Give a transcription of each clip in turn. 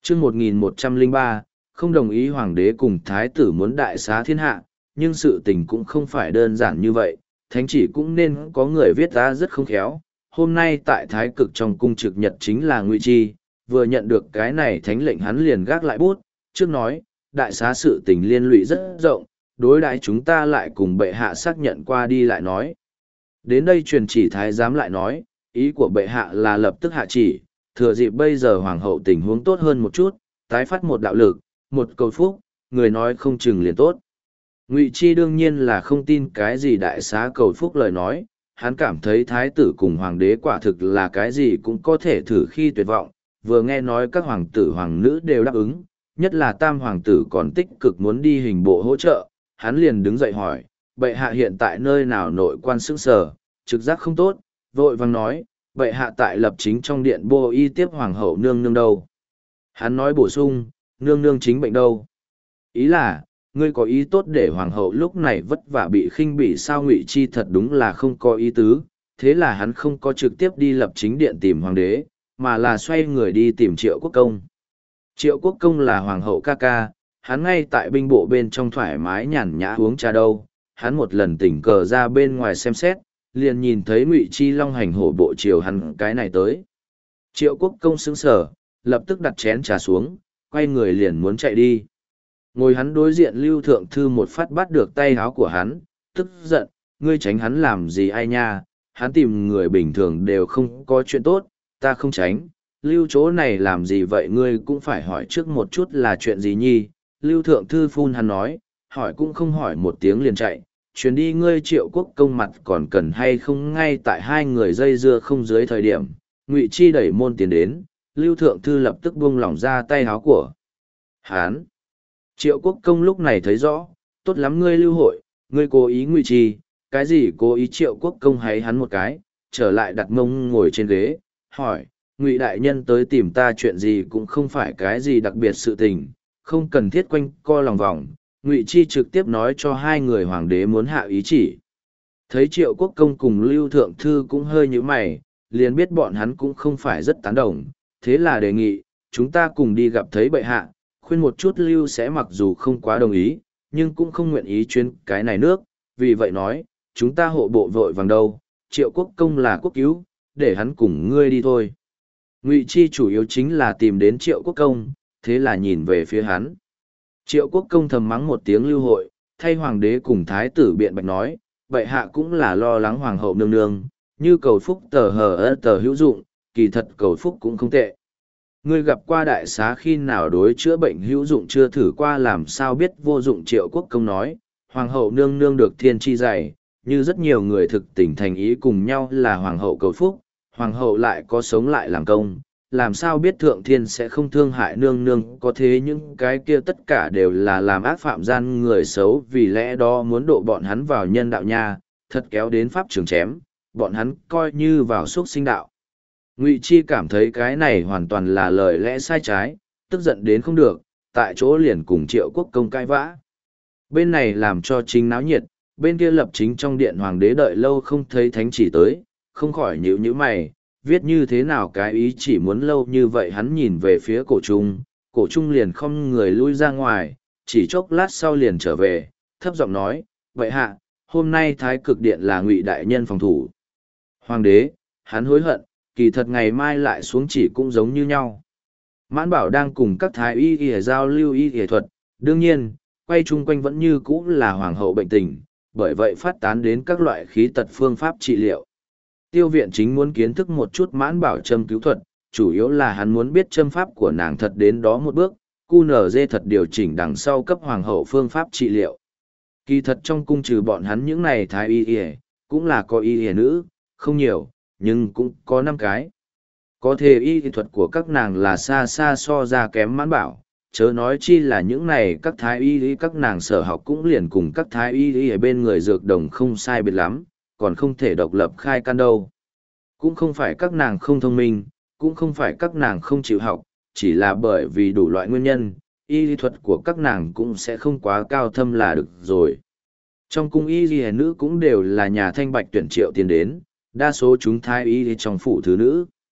chương 1103, không đồng ý hoàng đế cùng thái tử muốn đại xá thiên hạ, nhưng sự tình cũng không phải đơn giản như vậy, thánh chỉ cũng nên có người viết ra rất không khéo. Hôm nay tại thái cực trong cung trực nhật chính là Ngụy Chi, vừa nhận được cái này thánh lệnh hắn liền gác lại bút, trước nói, đại xá sự tình liên lụy rất rộng, đối đãi chúng ta lại cùng bệ hạ xác nhận qua đi lại nói. Đến đây truyền chỉ thái giám lại nói, ý của bệ hạ là lập tức hạ chỉ, thừa dịp bây giờ hoàng hậu tình huống tốt hơn một chút, tái phát một đạo lực, một cầu phúc, người nói không chừng liền tốt. Ngụy Chi đương nhiên là không tin cái gì đại xá cầu phúc lời nói, hắn cảm thấy thái tử cùng hoàng đế quả thực là cái gì cũng có thể thử khi tuyệt vọng, vừa nghe nói các hoàng tử hoàng nữ đều đáp ứng, nhất là tam hoàng tử còn tích cực muốn đi hình bộ hỗ trợ, hắn liền đứng dậy hỏi, bệ hạ hiện tại nơi nào nội quan sững sờ, trực giác không tốt, vội vàng nói, bệ hạ tại lập chính trong điện bô y tiếp hoàng hậu nương nương đâu. Hắn nói bổ sung, nương nương chính bệnh đâu. Ý là, ngươi có ý tốt để hoàng hậu lúc này vất vả bị khinh bỉ sao? Ngụy Chi thật đúng là không có ý tứ, thế là hắn không có trực tiếp đi lập chính điện tìm hoàng đế, mà là xoay người đi tìm Triệu Quốc Công. Triệu Quốc Công là hoàng hậu ca ca, hắn ngay tại binh bộ bên trong thoải mái nhàn nhã uống trà đâu, hắn một lần tình cờ ra bên ngoài xem xét, liền nhìn thấy Ngụy Chi long hành hổ bộ chiều hắn cái này tới. Triệu Quốc Công sững sờ, lập tức đặt chén trà xuống, quay người liền muốn chạy đi. Ngồi hắn đối diện Lưu Thượng Thư một phát bắt được tay áo của hắn, tức giận, ngươi tránh hắn làm gì ai nha, hắn tìm người bình thường đều không có chuyện tốt, ta không tránh, Lưu chỗ này làm gì vậy ngươi cũng phải hỏi trước một chút là chuyện gì nhi. Lưu Thượng Thư phun hắn nói, hỏi cũng không hỏi một tiếng liền chạy, chuyến đi ngươi Triệu Quốc Công mặt còn cần hay không. Ngay tại hai người dây dưa không dưới thời điểm, Ngụy Chi đẩy môn tiến đến, Lưu Thượng Thư lập tức buông lỏng ra tay áo của hắn. Triệu Quốc Công lúc này thấy rõ, tốt lắm ngươi Lưu hội, ngươi cố ý Ngụy Chi, cái gì cố ý? Triệu Quốc Công háy hắn một cái, trở lại đặt mông ngồi trên ghế, hỏi, Ngụy đại nhân tới tìm ta chuyện gì? Cũng không phải cái gì đặc biệt sự tình, không cần thiết quanh co lòng vòng. Ngụy Chi trực tiếp nói cho hai người hoàng đế muốn hạ ý chỉ. Thấy Triệu Quốc Công cùng Lưu Thượng Thư cũng hơi nhíu mày, liền biết bọn hắn cũng không phải rất tán đồng, thế là đề nghị, chúng ta cùng đi gặp thấy bệ hạ, khuyên một chút Lưu sẽ mặc dù không quá đồng ý, nhưng cũng không nguyện ý chuyến cái này nước, vì vậy nói, chúng ta hộ bộ vội vàng đâu, Triệu Quốc Công là quốc cứu, để hắn cùng ngươi đi thôi. Ngụy Chi chủ yếu chính là tìm đến Triệu Quốc Công, thế là nhìn về phía hắn. Triệu Quốc Công thầm mắng một tiếng Lưu hội, thay hoàng đế cùng thái tử biện bạch nói, bệ hạ cũng là lo lắng hoàng hậu nương nương, như cầu phúc tờ hờ tờ hữu dụng, kỳ thật cầu phúc cũng không tệ. Ngươi gặp qua đại xá khi nào đối chữa bệnh hữu dụng chưa thử qua làm sao biết vô dụng? Triệu Quốc Công nói, hoàng hậu nương nương được thiên chi dày, như rất nhiều người thực tình thành ý cùng nhau là hoàng hậu cầu phúc, hoàng hậu lại có sống lại làm công, làm sao biết thượng thiên sẽ không thương hại nương nương? Có thế những cái kia tất cả đều là làm ác phạm gian người xấu, vì lẽ đó muốn độ bọn hắn vào nhân đạo nha, thật kéo đến pháp trường chém, bọn hắn coi như vào suốt sinh đạo. Ngụy Chi cảm thấy cái này hoàn toàn là lời lẽ sai trái, tức giận đến không được, tại chỗ liền cùng Triệu Quốc Công cãi vã. Bên này làm cho chính náo nhiệt, bên kia lập chính trong điện hoàng đế đợi lâu không thấy thánh chỉ tới, không khỏi nhíu nhíu mày, viết như thế nào cái ý chỉ muốn lâu như vậy? Hắn nhìn về phía cổ trung liền không người lui ra ngoài, chỉ chốc lát sau liền trở về, thấp giọng nói, vậy hạ, hôm nay thái cực điện là Ngụy đại nhân phòng thủ. Hoàng đế, hắn hối hận, kỳ thật ngày mai lại xuống chỉ cũng giống như nhau. Mãn Bảo đang cùng các thái y y giao lưu y y thuật, đương nhiên, quay chung quanh vẫn như cũ là hoàng hậu bệnh tình, bởi vậy phát tán đến các loại khí tật phương pháp trị liệu. Tiêu viện chính muốn kiến thức một chút Mãn Bảo châm cứu thuật, chủ yếu là hắn muốn biết châm pháp của nàng thật đến đó một bước, QNZ thật điều chỉnh đằng sau cấp hoàng hậu phương pháp trị liệu. Kỳ thật trong cung trừ bọn hắn những này thái y y, cũng là có y y nữ, không nhiều, nhưng cũng có 5 cái. Có thể y thuật của các nàng là xa xa so ra kém Mãn Bảo, chớ nói chi là những này các thái y các nàng sở học cũng liền cùng các thái y ở bên người dược đồng không sai biệt lắm, còn không thể độc lập khai căn đâu. Cũng không phải các nàng không thông minh, cũng không phải các nàng không chịu học, chỉ là bởi vì đủ loại nguyên nhân, y lý thuật của các nàng cũng sẽ không quá cao thâm là được rồi. Trong cung y lý nữ cũng đều là nhà thanh bạch tuyển triệu tiền đến, đa số chúng thái y trong phủ thứ nữ.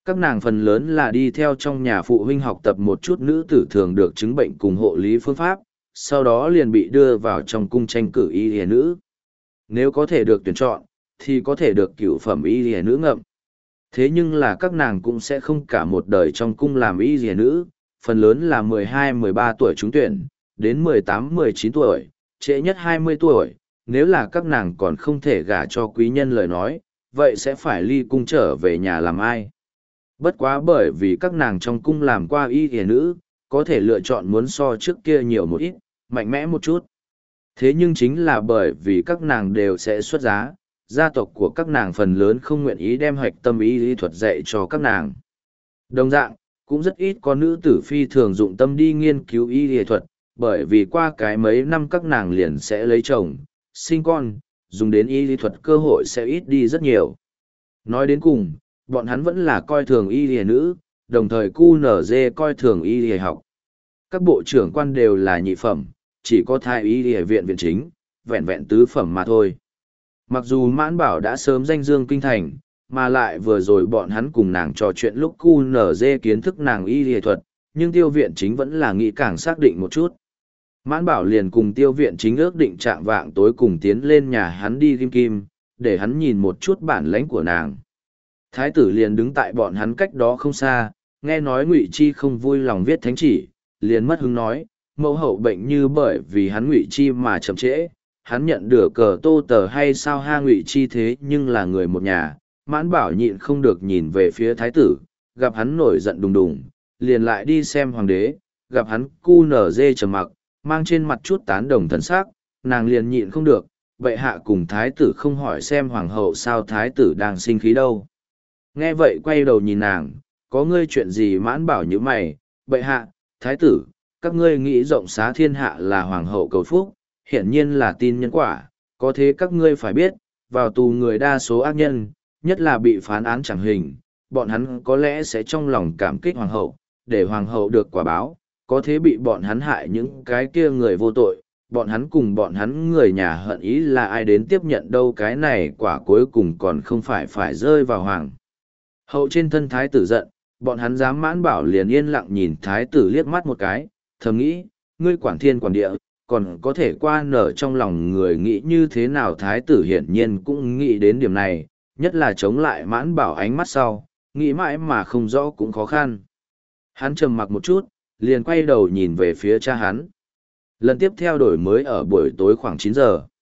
Các nàng phần lớn là đi theo trong nhà phụ huynh học tập một chút nữ tử thường được chứng bệnh cùng hộ lý phương pháp, sau đó liền bị đưa vào trong cung tranh cử y y nữ. Nếu có thể được tuyển chọn, thì có thể được cửu phẩm y y nữ ngậm. Thế nhưng là các nàng cũng sẽ không cả một đời trong cung làm y y nữ, phần lớn là 12-13 tuổi trúng tuyển, đến 18-19 tuổi, trễ nhất 20 tuổi, nếu là các nàng còn không thể gả cho quý nhân lời nói, vậy sẽ phải ly cung trở về nhà làm ai. Bất quá bởi vì các nàng trong cung làm qua y y nữ, có thể lựa chọn muốn so trước kia nhiều một ít, mạnh mẽ một chút. Thế nhưng chính là bởi vì các nàng đều sẽ xuất giá, gia tộc của các nàng phần lớn không nguyện ý đem hoạch tâm y lý thuật dạy cho các nàng. Đồng dạng, cũng rất ít có nữ tử phi thường dụng tâm đi nghiên cứu y lý thuật, bởi vì qua cái mấy năm các nàng liền sẽ lấy chồng, sinh con, dùng đến y lý thuật cơ hội sẽ ít đi rất nhiều. Nói đến cùng, bọn hắn vẫn là coi thường y lý nữ, đồng thời QNZ coi thường y lý học. Các bộ trưởng quan đều là nhị phẩm, chỉ có thái y lý viện viện chính, vẹn vẹn tứ phẩm mà thôi. Mặc dù Mãn Bảo đã sớm danh dương kinh thành, mà lại vừa rồi bọn hắn cùng nàng trò chuyện lúc QNZ kiến thức nàng y lý thuật, nhưng tiêu viện chính vẫn là nghĩ càng xác định một chút. Mãn Bảo liền cùng tiêu viện chính ước định trạng vạng tối cùng tiến lên nhà hắn đi kim kim, để hắn nhìn một chút bản lãnh của nàng. Thái tử liền đứng tại bọn hắn cách đó không xa, nghe nói Ngụy Chi không vui lòng viết thánh chỉ, liền mất hứng nói, mẫu hậu bệnh như bởi vì hắn Ngụy Chi mà chậm trễ, hắn nhận được cờ tô tờ hay sao ha. Ngụy Chi thế nhưng là người một nhà. Mãn Bảo nhịn không được nhìn về phía thái tử, gặp hắn nổi giận đùng đùng, liền lại đi xem hoàng đế, gặp hắn QNZ trầm mặc, mang trên mặt chút tán đồng thần sắc, nàng liền nhịn không được, bệ hạ cùng thái tử không hỏi xem hoàng hậu sao thái tử đang sinh khí đâu. Nghe vậy quay đầu nhìn nàng, có ngươi chuyện gì. Mãn Bảo như mày, bệ hạ, thái tử, các ngươi nghĩ rộng xá thiên hạ là hoàng hậu cầu phúc, hiển nhiên là tin nhân quả, có thế các ngươi phải biết, vào tù người đa số ác nhân, nhất là bị phán án chẳng hình, bọn hắn có lẽ sẽ trong lòng cảm kích hoàng hậu, để hoàng hậu được quả báo, có thế bị bọn hắn hại những cái kia người vô tội, bọn hắn cùng bọn hắn người nhà hận ý là ai đến tiếp nhận đâu. Cái này quả cuối cùng còn không phải rơi vào hoàng hậu trên thân. Thái tử giận, bọn hắn dám. Mãn Bảo liền yên lặng nhìn thái tử liếc mắt một cái, thầm nghĩ, ngươi quản thiên quản địa, còn có thể qua nở trong lòng người nghĩ như thế nào. Thái tử hiển nhiên cũng nghĩ đến điểm này, nhất là chống lại Mãn Bảo ánh mắt sau, nghĩ mãi mà không rõ cũng khó khăn. Hắn trầm mặc một chút, liền quay đầu nhìn về phía cha hắn. Lần tiếp theo đổi mới ở buổi tối khoảng 9 giờ.